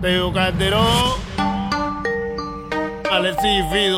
Tego Calderón, Alexis y Fido.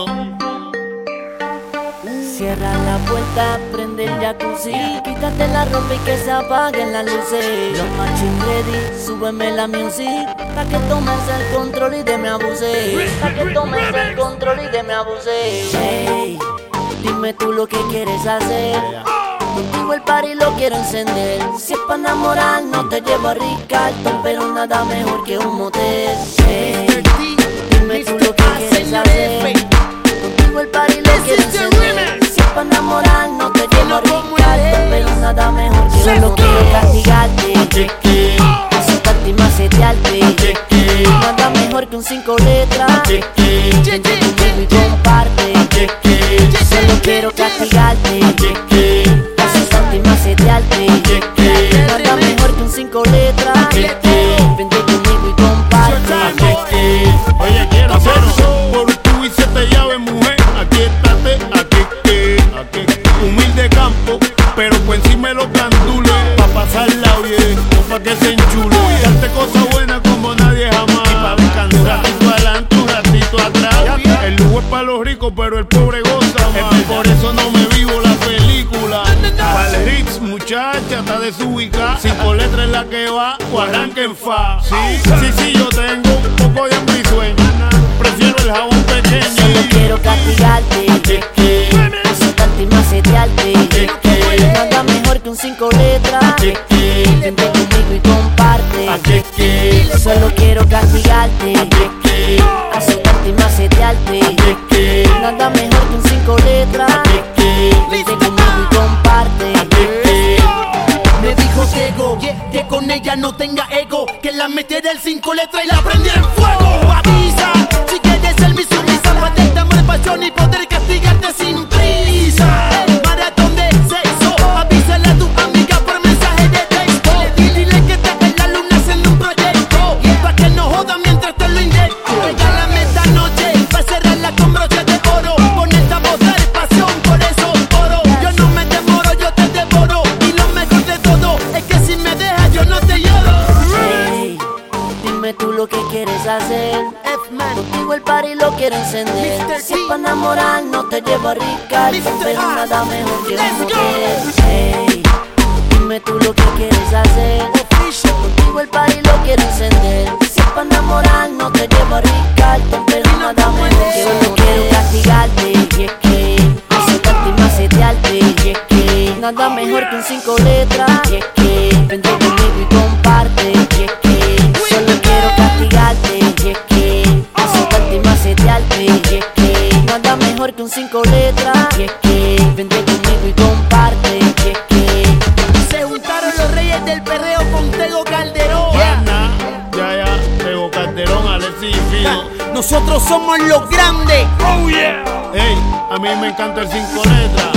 Cierra la puerta, prende el jacuzzi, quítate la ropa y que se apaguen las luces. Los machine ready, súbeme la music, pa' que tomes el control y de me abuse. Pa' que tomes el control y de me abuse. Hey, dime tú lo que quieres hacer. Contigo el party lo quiero encender. Si es pa' enamorar, no te llevo a Ricardo, pero nada mejor que un motel. Hey, dime tú lo que quieres hacer. Contigo el party lo quiero encender. Si es pa' enamorar, no te llevo a Ricardo, pero nada mejor que un motel. Solo quiero castigarte, asustarte y macetearte. Nada mejor que un 5 letras. Vente conmigo y comparte. Solo quiero castigarte, asustarte y macetearte. Nada mejor que un 5 letras. Vente conmigo y comparte. Oye, quiero hacerlo por tu y 7 llaves, mujer. Aquí estate, aquí. Humilde campo, pero por encima de los gandules. Pa' pasarla bien, o pa' que se enchule. Darte cosas buenas como nadie jamás. Y pa' descansar, un ratito adelante, un ratito atrás. El lujo es pa' los ricos, pero el pobre goza más. Por eso no me vivo la película. Vale Hits, muchacha, está desubicada. 5 letras en la que va, o arranca en fa. Sí, yo tengo un poco de hambre y sueño. Prefiero el jabón pequeño. Solo quiero castigarte, asustarte y macetearte. Nada mejor que un 5 letras. Vente conmigo y comparte. Solo quiero castigarte, asustarte y macetearte. Nada mejor que un 5 letras. Vente conmigo y comparte. Me dijo Tego que con ella no tenga ego, que la metiera el 5 letras y la prendiera en fuego. Avisa, si quieres ser mi sumisa, maldita amor, pasión y poder castigarte sin prisa. El maratón de sexo, avísale a tu amiga por mensaje de texto. Dile que estás en la luna haciendo un proyecto, pa' que no joda mientras te lo inyecto. Regálame esta noche, pa' cerrarla con broche de oro. Pon esta voz de pasión, por eso oro. Yo no me demoro, yo te devoro. Y lo mejor de todo es que si me dejas yo no te lloro. Hey, dime tú lo que quieres hacer. Contigo el party lo quiero encender. Si es pa' enamorar, no te llevo a Ricardo, pero nada mejor que un motel. Hey, dime tú lo que quieres hacer. Contigo el party lo quiero encender. Si es pa' enamorar, no te llevo a Ricardo, pero nada mejor que un motel. Solo quiero castigarte, asustarte y macetearte. Nada mejor que un 5 letras. Vente conmigo y comparte. Solo quiero castigarte, asustarte y macetearte. Nada mejor que un 5 letras. Vente conmigo y comparte. Se juntaron los reyes del perreo con Tego Calderón. Ya, Tego Calderón, Alexis y Fido. Nosotros somos los grandes. Oh yeah. Ey, a mí me encanta el 5 letras.